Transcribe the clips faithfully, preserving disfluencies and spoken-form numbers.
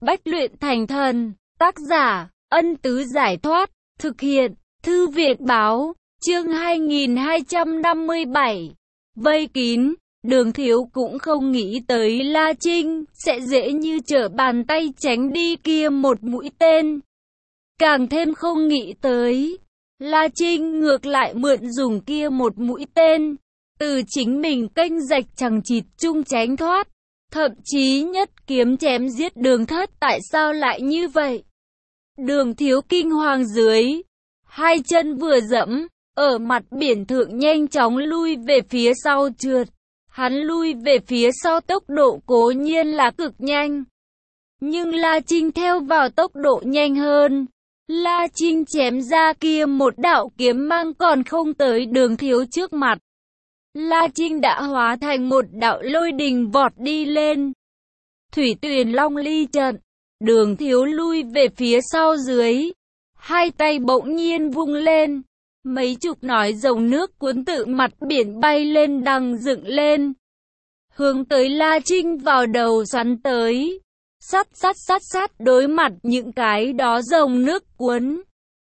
Bách luyện thành thần. Tác giả, Ân Tứ Giải Thoát. Thực hiện, Thư Viện Báo. Chương hai nghìn hai trăm năm mươi bảy. Vây kín. Đường Thiếu cũng không nghĩ tới La Trinh sẽ dễ như trở bàn tay tránh đi kia một mũi tên. Càng thêm không nghĩ tới, La Trinh ngược lại mượn dùng kia một mũi tên, từ chính mình kênh rạch chằng chịt chung tránh thoát. Thậm chí nhất kiếm chém giết Đường Thất. Tại sao lại như vậy? Đường Thiếu kinh hoàng dưới, hai chân vừa dẫm, ở mặt biển thượng nhanh chóng lui về phía sau trượt. Hắn lui về phía sau tốc độ cố nhiên là cực nhanh, nhưng La Trinh theo vào tốc độ nhanh hơn. La Trinh chém ra kia một đạo kiếm mang còn không tới Đường Thiếu trước mặt. La Trinh đã hóa thành một đạo lôi đình vọt đi lên. Thủy Tuyền Long ly trận, Đường Thiếu lui về phía sau dưới, hai tay bỗng nhiên vung lên, mấy chục nòi dòng nước cuốn tự mặt biển bay lên đằng dựng lên, hướng tới La Trinh vào đầu xoắn tới. Sát sát sát sát đối mặt những cái đó dòng nước cuốn,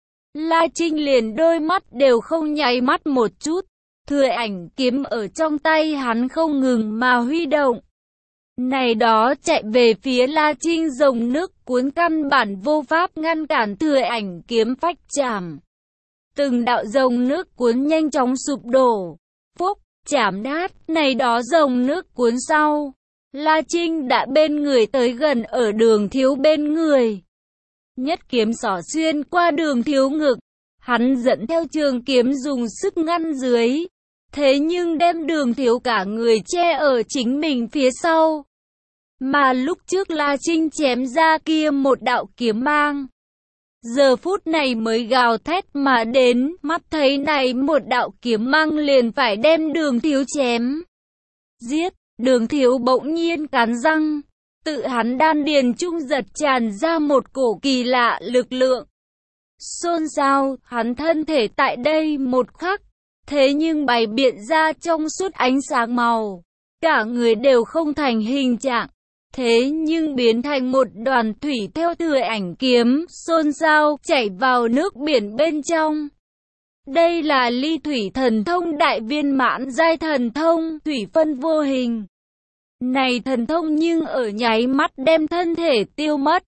La Trinh liền đôi mắt đều không nháy mắt một chút. Thừa ảnh kiếm ở trong tay hắn không ngừng mà huy động. Này đó chạy về phía La Trinh dòng nước cuốn căn bản vô pháp ngăn cản thừa ảnh kiếm phách chạm. Từng đạo dòng nước cuốn nhanh chóng sụp đổ, phốc, chạm nát. Này đó dòng nước cuốn sau, La Trinh đã bên người tới gần ở Đường Thiếu bên người. Nhất kiếm xỏ xuyên qua Đường Thiếu ngực, hắn dẫn theo trường kiếm dùng sức ngăn dưới. Thế nhưng đem Đường Thiếu cả người che ở chính mình phía sau. Mà lúc trước La Trinh chém ra kia một đạo kiếm mang, giờ phút này mới gào thét mà đến, mắt thấy này một đạo kiếm mang liền phải đem Đường Thiếu chém giết. Đường Thiếu bỗng nhiên cắn răng, tự hắn đan điền trung giật tràn ra một cổ kỳ lạ lực lượng. Xôn xao, hắn thân thể tại đây một khắc, thế nhưng bày biện ra trong suốt ánh sáng màu, cả người đều không thành hình trạng, thế nhưng biến thành một đoàn thủy theo thừa ảnh kiếm, xôn xao, chảy vào nước biển bên trong. Đây là ly thủy thần thông đại viên mãn giai thần thông, thủy phân vô hình. Này thần thông nhưng ở nháy mắt đem thân thể tiêu mất.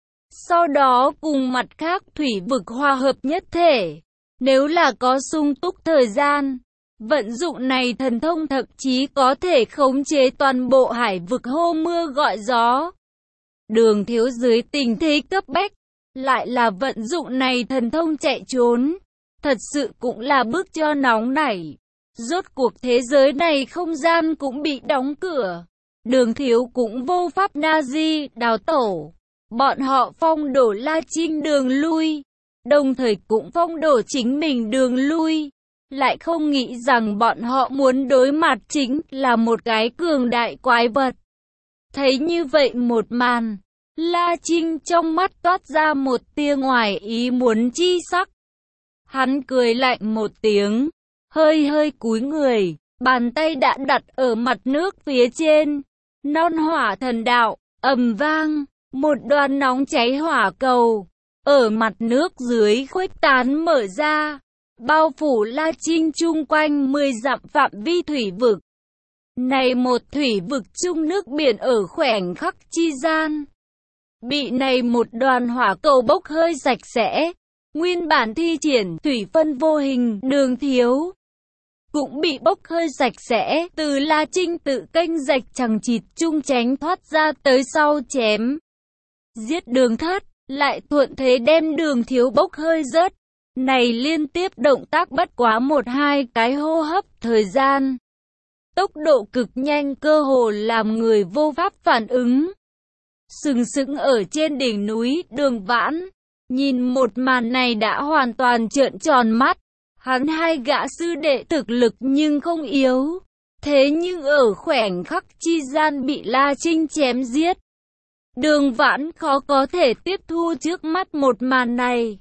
Sau đó cùng mặt khác thủy vực hòa hợp nhất thể. Nếu là có sung túc thời gian, vận dụng này thần thông thậm chí có thể khống chế toàn bộ hải vực hô mưa gọi gió. Đường Thiếu dưới tình thế cấp bách, lại là vận dụng này thần thông chạy trốn. Thật sự cũng là bước cho nóng nảy. Rốt cuộc thế giới này không gian cũng bị đóng cửa. Đường Thiếu cũng vô pháp na di, đào tổ. Bọn họ phong đổ La Trinh đường lui, đồng thời cũng phong đổ chính mình đường lui. Lại không nghĩ rằng bọn họ muốn đối mặt chính là một cái cường đại quái vật. Thấy như vậy một màn, La Trinh trong mắt toát ra một tia ngoài ý muốn chi sắc. Hắn cười lạnh một tiếng, hơi hơi cúi người, bàn tay đã đặt ở mặt nước phía trên. Non hỏa thần đạo, ầm vang, một đoàn nóng cháy hỏa cầu, ở mặt nước dưới khuếch tán mở ra, bao phủ La Trinh chung quanh mười dặm phạm vi thủy vực. Này một thủy vực chung nước biển ở khoảnh khắc chi gian, bị này một đoàn hỏa cầu bốc hơi sạch sẽ. Nguyên bản thi triển thủy phân vô hình Đường Thiếu cũng bị bốc hơi sạch sẽ, từ La Trinh tự kênh rạch chằng chịt chung tránh thoát ra tới sau chém giết Đường Thất, lại thuận thế đem Đường Thiếu bốc hơi rớt. Này liên tiếp động tác bất quá một hai cái hô hấp thời gian, tốc độ cực nhanh cơ hồ làm người vô pháp phản ứng. Sừng sững ở trên đỉnh núi, Đường Vãn nhìn một màn này đã hoàn toàn trợn tròn mắt. Hắn hai gã sư đệ thực lực nhưng không yếu, thế nhưng ở khoảnh khắc chi gian bị La Trinh chém giết. Đường Vãn khó có thể tiếp thu trước mắt một màn này.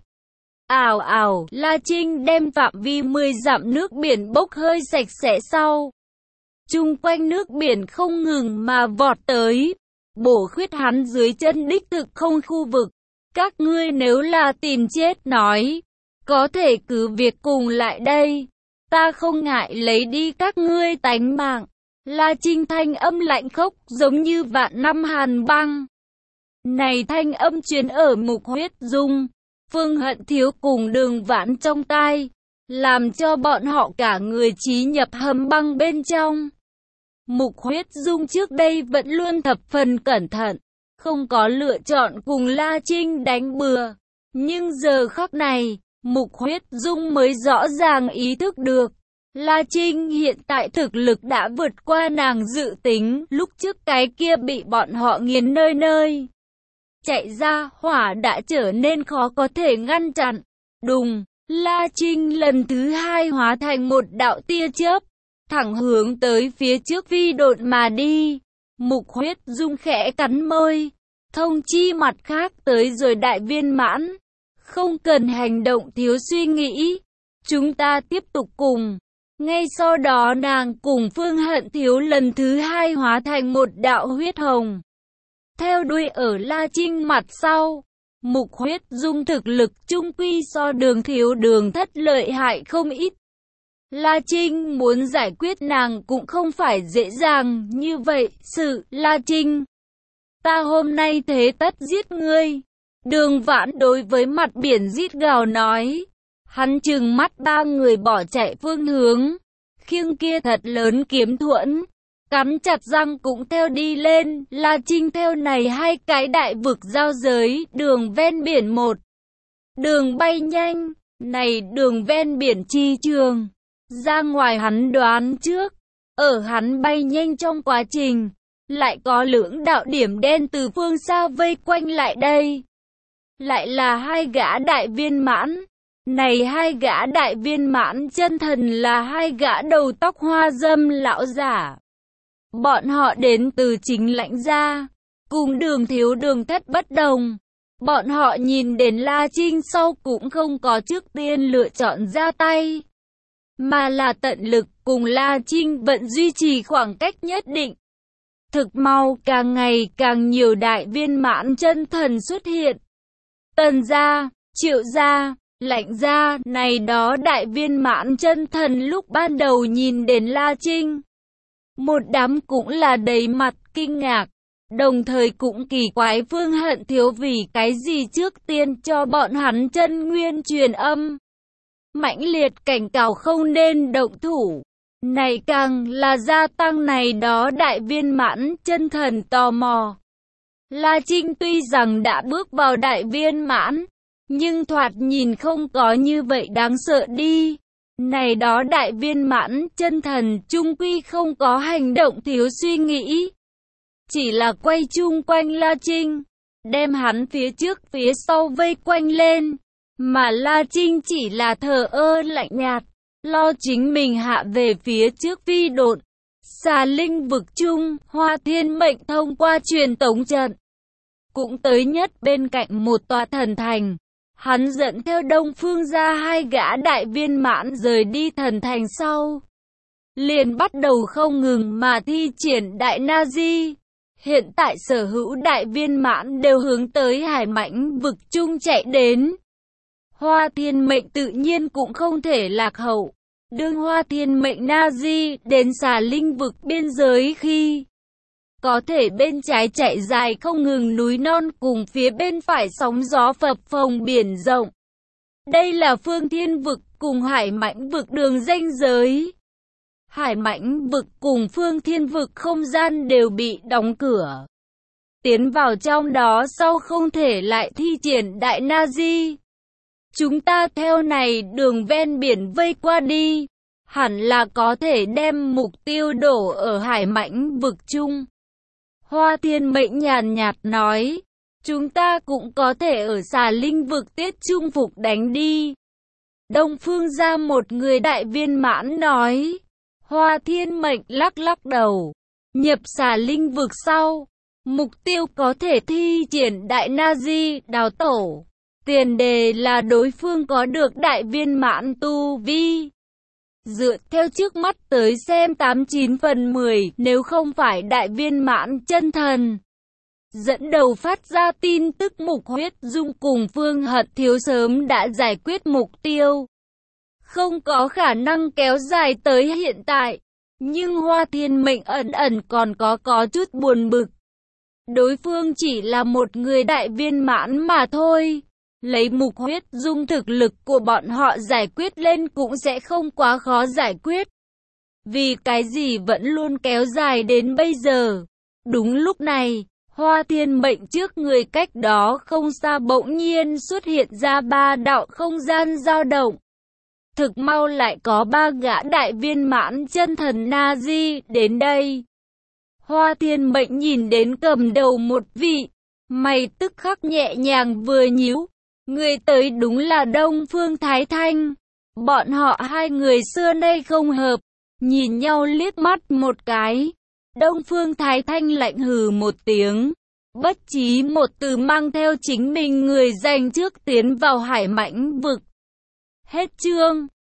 Ảo ảo, La Trinh đem phạm vi mười dặm nước biển bốc hơi sạch sẽ sau. Chung quanh nước biển không ngừng mà vọt tới. bổ khuyết hắn dưới chân đích thực không khu vực. Các ngươi nếu là tìm chết nói, có thể cứ việc cùng lại đây, ta không ngại lấy đi các ngươi tánh mạng. La Trinh thanh âm lạnh khốc giống như vạn năm hàn băng. Này thanh âm truyền ở Mục Huyết Dung, Phương Hận Thiếu cùng Đường Vãn trong tai, làm cho bọn họ cả người trí nhập hầm băng bên trong. Mục Huyết Dung trước đây vẫn luôn thập phần cẩn thận, không có lựa chọn cùng La Trinh đánh bừa. Nhưng giờ khắc này, Mục Huyết Dung mới rõ ràng ý thức được. La Trinh hiện tại thực lực đã vượt qua nàng dự tính, lúc trước cái kia bị bọn họ nghiền nơi nơi. Chạy ra, hỏa đã trở nên khó có thể ngăn chặn. Đùng, La Trinh lần thứ hai hóa thành một đạo tia chớp, thẳng hướng tới phía trước phi độn mà đi. Mục Huyết Dung khẽ cắn môi, thông chi mặt khác tới rồi đại viên mãn. Không cần hành động thiếu suy nghĩ, chúng ta tiếp tục cùng. Ngay sau đó nàng cùng Phương Hận Thiếu lần thứ hai hóa thành một đạo huyết hồng. Theo đuôi ở La Trinh mặt sau, Mục Huyết Dung thực lực chung quy so Đường Thiếu Đường Thất lợi hại không ít. La Trinh muốn giải quyết nàng cũng không phải dễ dàng như vậy. Sự La Trinh, ta hôm nay thế tất giết ngươi. Đường Vãn đối với mặt biển rít gào nói. Hắn trừng mắt ba người bỏ chạy phương hướng, khiêng kia thật lớn kiếm thuẫn, cắn chặt răng cũng theo đi lên. La Trinh theo này hai cái đại vực giao giới, đường ven biển một, đường bay nhanh, này đường ven biển chi trường, ra ngoài hắn đoán trước, ở hắn bay nhanh trong quá trình, lại có lưỡng đạo điểm đen từ phương xa vây quanh lại đây. Lại là hai gã đại viên mãn. Này hai gã đại viên mãn chân thần là hai gã đầu tóc hoa dâm lão giả. Bọn họ đến từ chính Lãnh gia, cùng Đường Thiếu Đường Thất bất đồng. Bọn họ nhìn đến La Trinh sau cũng không có trước tiên lựa chọn ra tay, mà là tận lực cùng La Trinh vẫn duy trì khoảng cách nhất định. Thực mau càng ngày càng nhiều đại viên mãn chân thần xuất hiện. Tần gia, Triệu gia, Lãnh gia, này đó đại viên mãn chân thần lúc ban đầu nhìn đến La Trinh, một đám cũng là đầy mặt kinh ngạc, đồng thời cũng kỳ quái Phương Hận Thiếu vì cái gì trước tiên cho bọn hắn chân nguyên truyền âm. Mãnh liệt cảnh cáo không nên động thủ, này càng là gia tăng này đó đại viên mãn chân thần tò mò. La Trinh tuy rằng đã bước vào đại viên mãn, nhưng thoạt nhìn không có như vậy đáng sợ đi. Này đó đại viên mãn chân thần chung quy không có hành động thiếu suy nghĩ, chỉ là quay chung quanh La Trinh, đem hắn phía trước phía sau vây quanh lên, mà La Trinh chỉ là thờ ơ lạnh nhạt, lo chính mình hạ về phía trước phi độn. Xà linh vực chung, Hoa Thiên Mệnh thông qua truyền tống trận, cũng tới nhất bên cạnh một tòa thần thành. Hắn dẫn theo Đông Phương gia hai gã đại viên mãn rời đi thần thành sau, liền bắt đầu không ngừng mà thi triển đại na di. Hiện tại sở hữu đại viên mãn đều hướng tới hải mãnh vực chung chạy đến. Hoa Thiên Mệnh tự nhiên cũng không thể lạc hậu. Đương Hoa Thiên Mệnh na di đến xà linh vực biên giới khi, có thể bên trái chạy dài không ngừng núi non cùng phía bên phải sóng gió phập phồng biển rộng. Đây là Phương Thiên vực cùng Hải Mãnh vực đường ranh giới. Hải Mãnh vực cùng Phương Thiên vực không gian đều bị đóng cửa. Tiến vào trong đó sau không thể lại thi triển đại na di. Chúng ta theo này đường ven biển vây qua đi, hẳn là có thể đem mục tiêu đổ ở Hải Mãnh vực chung. Hoa Thiên Mệnh nhàn nhạt nói, chúng ta cũng có thể ở xà linh vực tiết trung phục đánh đi. Đông Phương gia một người đại viên mãn nói. Hoa Thiên Mệnh lắc lắc đầu, nhập xà linh vực sau, mục tiêu có thể thi triển đại na di đào tổ. Tiền đề là đối phương có được đại viên mãn tu vi. Dựa theo trước mắt tới xem tám chín phần mười, nếu không phải đại viên mãn chân thần, dẫn đầu phát ra tin tức Mục Huyết Dung cùng Phương Hận Thiếu sớm đã giải quyết mục tiêu, không có khả năng kéo dài tới hiện tại. Nhưng Hoa Thiên Mệnh ẩn ẩn còn có có chút buồn bực. Đối phương chỉ là một người đại viên mãn mà thôi. Lấy Mục Huyết Dung thực lực của bọn họ giải quyết lên cũng sẽ không quá khó giải quyết. Vì cái gì vẫn luôn kéo dài đến bây giờ. Đúng lúc này, Hoa Thiên Mệnh trước người cách đó không xa bỗng nhiên xuất hiện ra ba đạo không gian dao động. Thực mau lại có ba gã đại viên mãn chân thần Na-di đến đây. Hoa Thiên Mệnh nhìn đến cầm đầu một vị, mày tức khắc nhẹ nhàng vừa nhíu. Người tới đúng là Đông Phương Thái Thanh. Bọn họ hai người xưa nay không hợp, nhìn nhau liếc mắt một cái. Đông Phương Thái Thanh lạnh hừ một tiếng, bất chí một từ mang theo chính mình người giành trước tiến vào Hải Mãnh vực. Hết chương.